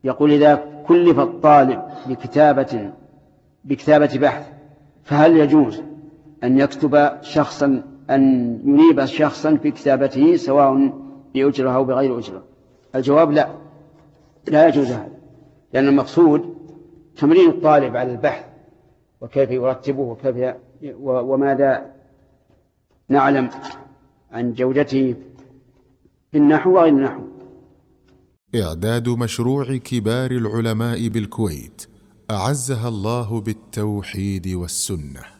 يقول: إذا كلف الطالب بكتابة بحث، فهل يجوز أن ينيب شخصا في كتابته سواء بأجرة أو بغير أجرة؟ الجواب: لا يجوز هذا، لأن المقصود تمرين الطالب على البحث وكيف يرتبه وماذا نعلم عن جودته في النحو وغير النحو. إعداد مشروع كبار العلماء بالكويت أعزها الله بالتوحيد والسنة.